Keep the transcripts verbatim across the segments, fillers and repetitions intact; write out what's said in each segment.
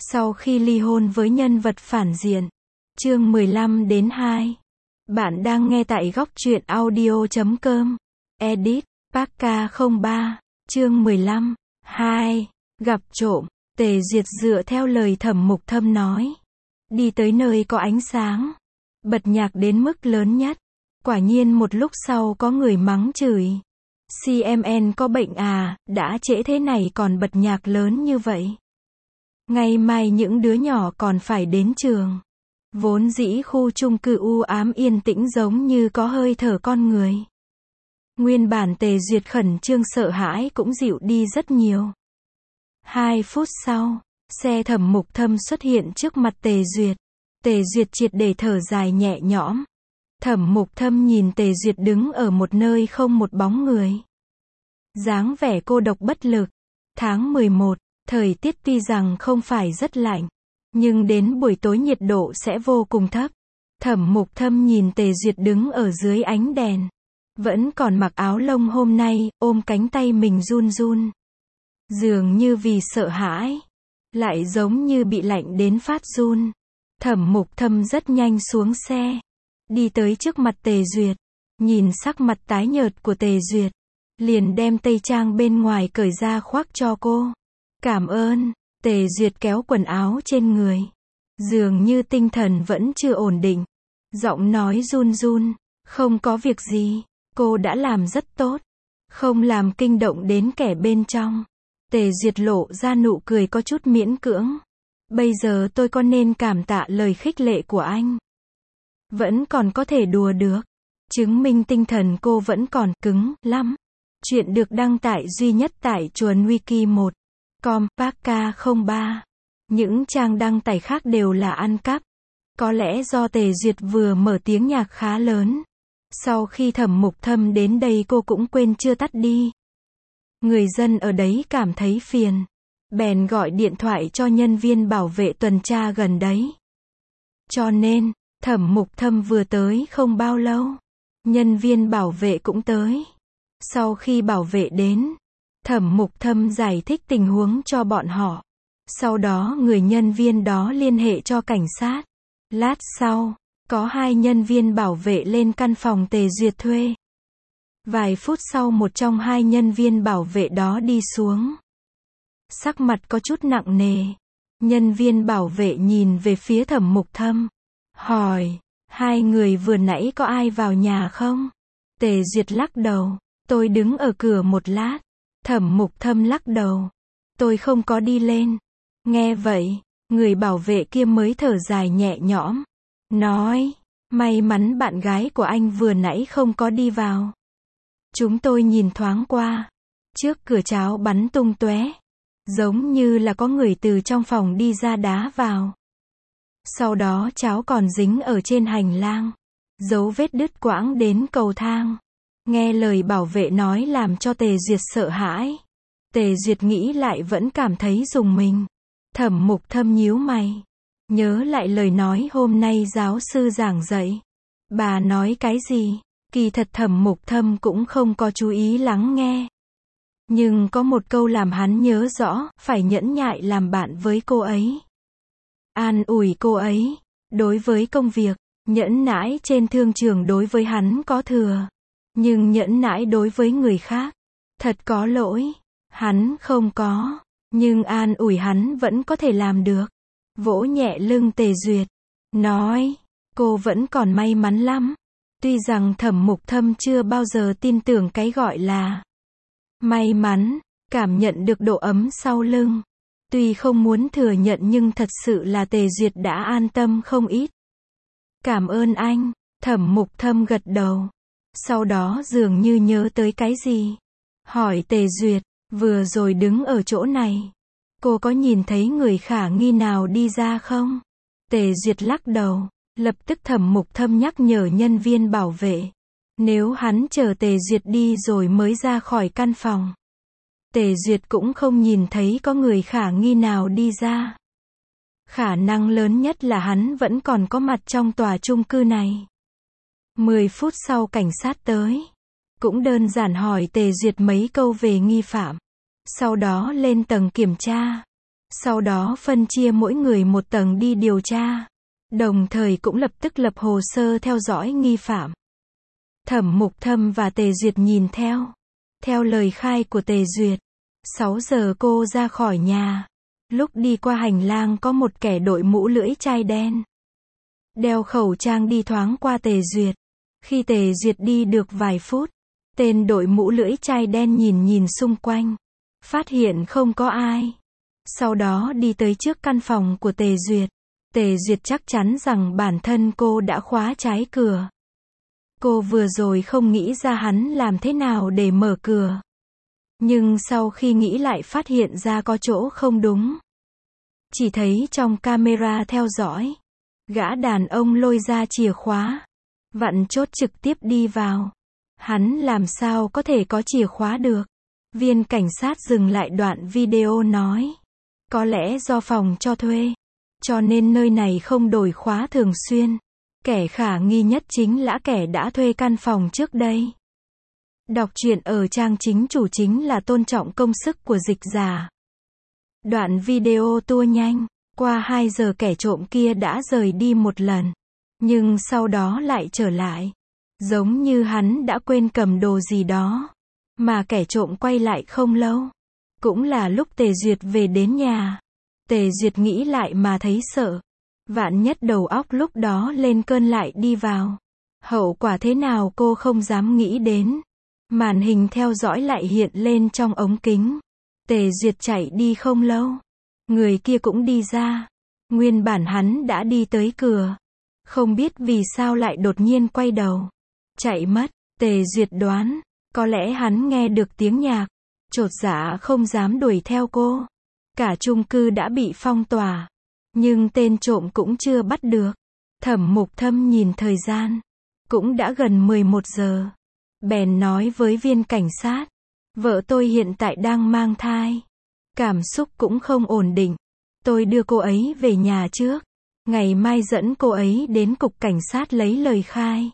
Sau khi ly hôn với nhân vật phản diện. Chương mười lăm đến hai. Bạn đang nghe tại góc truyện audio chấm com. Edit, Parka không ba. Chương mười lăm. hai. Gặp trộm. Tề Duyệt dựa theo lời Thẩm Mục Thâm nói. Đi tới nơi có ánh sáng. Bật nhạc đến mức lớn nhất. Quả nhiên một lúc sau có người mắng chửi. xê em en có bệnh à, đã trễ thế này còn bật nhạc lớn như vậy. Ngày mai những đứa nhỏ còn phải đến trường. Vốn dĩ khu chung cư u ám yên tĩnh giống như có hơi thở con người. Nguyên bản Tề Duyệt khẩn trương sợ hãi cũng dịu đi rất nhiều. Hai phút sau, xe Thẩm Mục Thâm xuất hiện trước mặt Tề Duyệt. Tề Duyệt triệt để thở dài nhẹ nhõm. Thẩm Mục Thâm nhìn Tề Duyệt đứng ở một nơi không một bóng người. Dáng vẻ cô độc bất lực. Tháng mười một, thời tiết tuy rằng không phải rất lạnh, nhưng đến buổi tối nhiệt độ sẽ vô cùng thấp. Thẩm Mục Thâm nhìn Tề Duyệt đứng ở dưới ánh đèn. Vẫn còn mặc áo lông hôm nay, ôm cánh tay mình run run. Dường như vì sợ hãi. Lại giống như bị lạnh đến phát run. Thẩm Mục Thâm rất nhanh xuống xe. Đi tới trước mặt Tề Duyệt. Nhìn sắc mặt tái nhợt của Tề Duyệt. Liền đem tây trang bên ngoài cởi ra khoác cho cô. Cảm ơn. Tề Duyệt kéo quần áo trên người. Dường như tinh thần vẫn chưa ổn định. Giọng nói run run. Không có việc gì. Cô đã làm rất tốt. Không làm kinh động đến kẻ bên trong. Tề Duyệt lộ ra nụ cười có chút miễn cưỡng. Bây giờ tôi có nên cảm tạ lời khích lệ của anh? Vẫn còn có thể đùa được. Chứng minh tinh thần cô vẫn còn cứng lắm. Chuyện được đăng tải duy nhất tại chuồn wiki một chấm com, Parka không ba. Những trang đăng tải khác đều là ăn cắp. Có lẽ do Tề Duyệt vừa mở tiếng nhạc khá lớn. Sau khi Thẩm Mục Thâm đến đây cô cũng quên chưa tắt đi. Người dân ở đấy cảm thấy phiền. Bèn gọi điện thoại cho nhân viên bảo vệ tuần tra gần đấy. Cho nên, Thẩm Mục Thâm vừa tới không bao lâu. Nhân viên bảo vệ cũng tới. Sau khi bảo vệ đến, Thẩm Mục Thâm giải thích tình huống cho bọn họ. Sau đó người nhân viên đó liên hệ cho cảnh sát. Lát sau, có hai nhân viên bảo vệ lên căn phòng Tề Duyệt thuê. Vài phút sau một trong hai nhân viên bảo vệ đó đi xuống. Sắc mặt có chút nặng nề. Nhân viên bảo vệ nhìn về phía Thẩm Mục Thâm. Hỏi, hai người vừa nãy có ai vào nhà không? Tề Duyệt lắc đầu. Tôi đứng ở cửa một lát. Thẩm Mục Thâm lắc đầu. Tôi không có đi lên. Nghe vậy, người bảo vệ kia mới thở dài nhẹ nhõm. Nói, may mắn bạn gái của anh vừa nãy không có đi vào. Chúng tôi nhìn thoáng qua. Trước cửa cháo bắn tung tóe. Giống như là có người từ trong phòng đi ra đá vào. Sau đó cháo còn dính ở trên hành lang. Dấu vết đứt quãng đến cầu thang. Nghe lời bảo vệ nói làm cho Tề Duyệt sợ hãi. Tề Duyệt nghĩ lại vẫn cảm thấy rùng mình. Thẩm Mục Thâm nhíu mày. Nhớ lại lời nói hôm nay giáo sư giảng dạy. Bà nói cái gì? Kỳ thật Thẩm Mục Thâm cũng không có chú ý lắng nghe. Nhưng có một câu làm hắn nhớ rõ, phải nhẫn nhại làm bạn với cô ấy. An ủi cô ấy. Đối với công việc, nhẫn nãi trên thương trường đối với hắn có thừa. Nhưng nhẫn nãi đối với người khác, thật có lỗi. Hắn không có. Nhưng an ủi hắn vẫn có thể làm được. Vỗ nhẹ lưng Tề Duyệt. Nói, cô vẫn còn may mắn lắm. Tuy rằng Thẩm Mục Thâm chưa bao giờ tin tưởng cái gọi là may mắn, cảm nhận được độ ấm sau lưng. Tuy không muốn thừa nhận nhưng thật sự là Tề Duyệt đã an tâm không ít. Cảm ơn anh. Thẩm Mục Thâm gật đầu. Sau đó dường như nhớ tới cái gì. Hỏi Tề Duyệt, vừa rồi đứng ở chỗ này. Cô có nhìn thấy người khả nghi nào đi ra không? Tề Duyệt lắc đầu. Lập tức Thẩm Mục Thâm nhắc nhở nhân viên bảo vệ. Nếu hắn chờ Tề Duyệt đi rồi mới ra khỏi căn phòng. Tề Duyệt cũng không nhìn thấy có người khả nghi nào đi ra. Khả năng lớn nhất là hắn vẫn còn có mặt trong tòa chung cư này. Mười phút sau cảnh sát tới. Cũng đơn giản hỏi Tề Duyệt mấy câu về nghi phạm. Sau đó lên tầng kiểm tra. Sau đó phân chia mỗi người một tầng đi điều tra. Đồng thời cũng lập tức lập hồ sơ theo dõi nghi phạm. Thẩm Mục Thâm và Tề Duyệt nhìn theo. Theo lời khai của Tề Duyệt, sáu giờ cô ra khỏi nhà. Lúc đi qua hành lang có một kẻ đội mũ lưỡi chai đen. Đeo khẩu trang đi thoáng qua Tề Duyệt. Khi Tề Duyệt đi được vài phút, tên đội mũ lưỡi chai đen nhìn nhìn xung quanh. Phát hiện không có ai. Sau đó đi tới trước căn phòng của Tề Duyệt. Tề Duyệt chắc chắn rằng bản thân cô đã khóa trái cửa. Cô vừa rồi không nghĩ ra hắn làm thế nào để mở cửa. Nhưng sau khi nghĩ lại phát hiện ra có chỗ không đúng. Chỉ thấy trong camera theo dõi, gã đàn ông lôi ra chìa khóa, vặn chốt trực tiếp đi vào. Hắn làm sao có thể có chìa khóa được? Viên cảnh sát dừng lại đoạn video nói. Có lẽ do phòng cho thuê, cho nên nơi này không đổi khóa thường xuyên. Kẻ khả nghi nhất chính là kẻ đã thuê căn phòng trước đây. Đọc truyện ở trang chính chủ chính là tôn trọng công sức của dịch giả. Đoạn video tua nhanh, qua hai giờ kẻ trộm kia đã rời đi một lần. Nhưng sau đó lại trở lại. Giống như hắn đã quên cầm đồ gì đó. Mà kẻ trộm quay lại không lâu. Cũng là lúc Tề Duyệt về đến nhà. Tề Duyệt nghĩ lại mà thấy sợ. Vạn nhất đầu óc lúc đó lên cơn lại đi vào. Hậu quả thế nào cô không dám nghĩ đến. Màn hình theo dõi lại hiện lên trong ống kính. Tề Duyệt chạy đi không lâu. Người kia cũng đi ra. Nguyên bản hắn đã đi tới cửa. Không biết vì sao lại đột nhiên quay đầu. Chạy mất. Tề Duyệt đoán. Có lẽ hắn nghe được tiếng nhạc. Chột dạ không dám đuổi theo cô. Cả chung cư đã bị phong tỏa. Nhưng tên trộm cũng chưa bắt được. Thẩm Mục Thâm nhìn thời gian. Cũng đã gần mười một giờ. Bèn nói với viên cảnh sát. Vợ tôi hiện tại đang mang thai. Cảm xúc cũng không ổn định. Tôi đưa cô ấy về nhà trước. Ngày mai dẫn cô ấy đến cục cảnh sát lấy lời khai.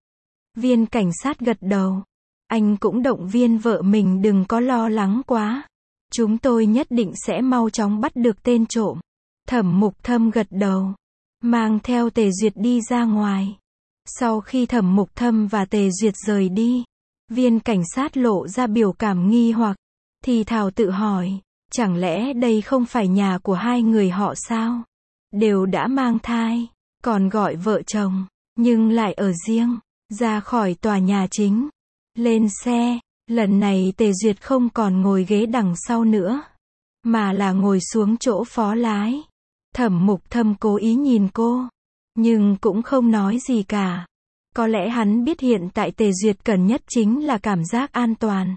Viên cảnh sát gật đầu. Anh cũng động viên vợ mình đừng có lo lắng quá. Chúng tôi nhất định sẽ mau chóng bắt được tên trộm. Thẩm Mục Thâm gật đầu. Mang theo Tề Duyệt đi ra ngoài. Sau khi Thẩm Mục Thâm và Tề Duyệt rời đi, viên cảnh sát lộ ra biểu cảm nghi hoặc. Thì thào tự hỏi, chẳng lẽ đây không phải nhà của hai người họ sao? Đều đã mang thai, còn gọi vợ chồng, nhưng lại ở riêng, ra khỏi tòa nhà chính. Lên xe, lần này Tề Duyệt không còn ngồi ghế đằng sau nữa, mà là ngồi xuống chỗ phó lái. Thẩm Mục Thâm cố ý nhìn cô, nhưng cũng không nói gì cả. Có lẽ hắn biết hiện tại Tề Duyệt cần nhất chính là cảm giác an toàn.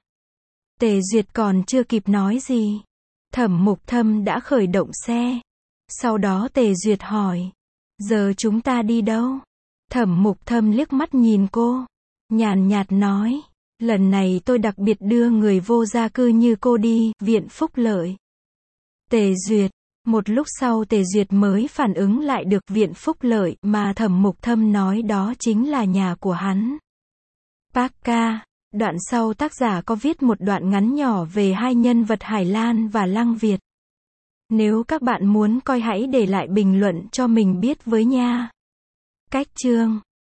Tề Duyệt còn chưa kịp nói gì. Thẩm Mục Thâm đã khởi động xe. Sau đó Tề Duyệt hỏi. Giờ chúng ta đi đâu? Thẩm Mục Thâm liếc mắt nhìn cô. Nhàn nhạt nói. Lần này tôi đặc biệt đưa người vô gia cư như cô đi, viện phúc lợi. Tề Duyệt. Một lúc sau Tề Duyệt mới phản ứng lại được viện phúc lợi mà Thẩm Mục Thâm nói đó chính là nhà của hắn. Parka. Đoạn sau tác giả có viết một đoạn ngắn nhỏ về hai nhân vật Hải Lan và Lăng Việt. Nếu các bạn muốn coi hãy để lại bình luận cho mình biết với nha. Cách chương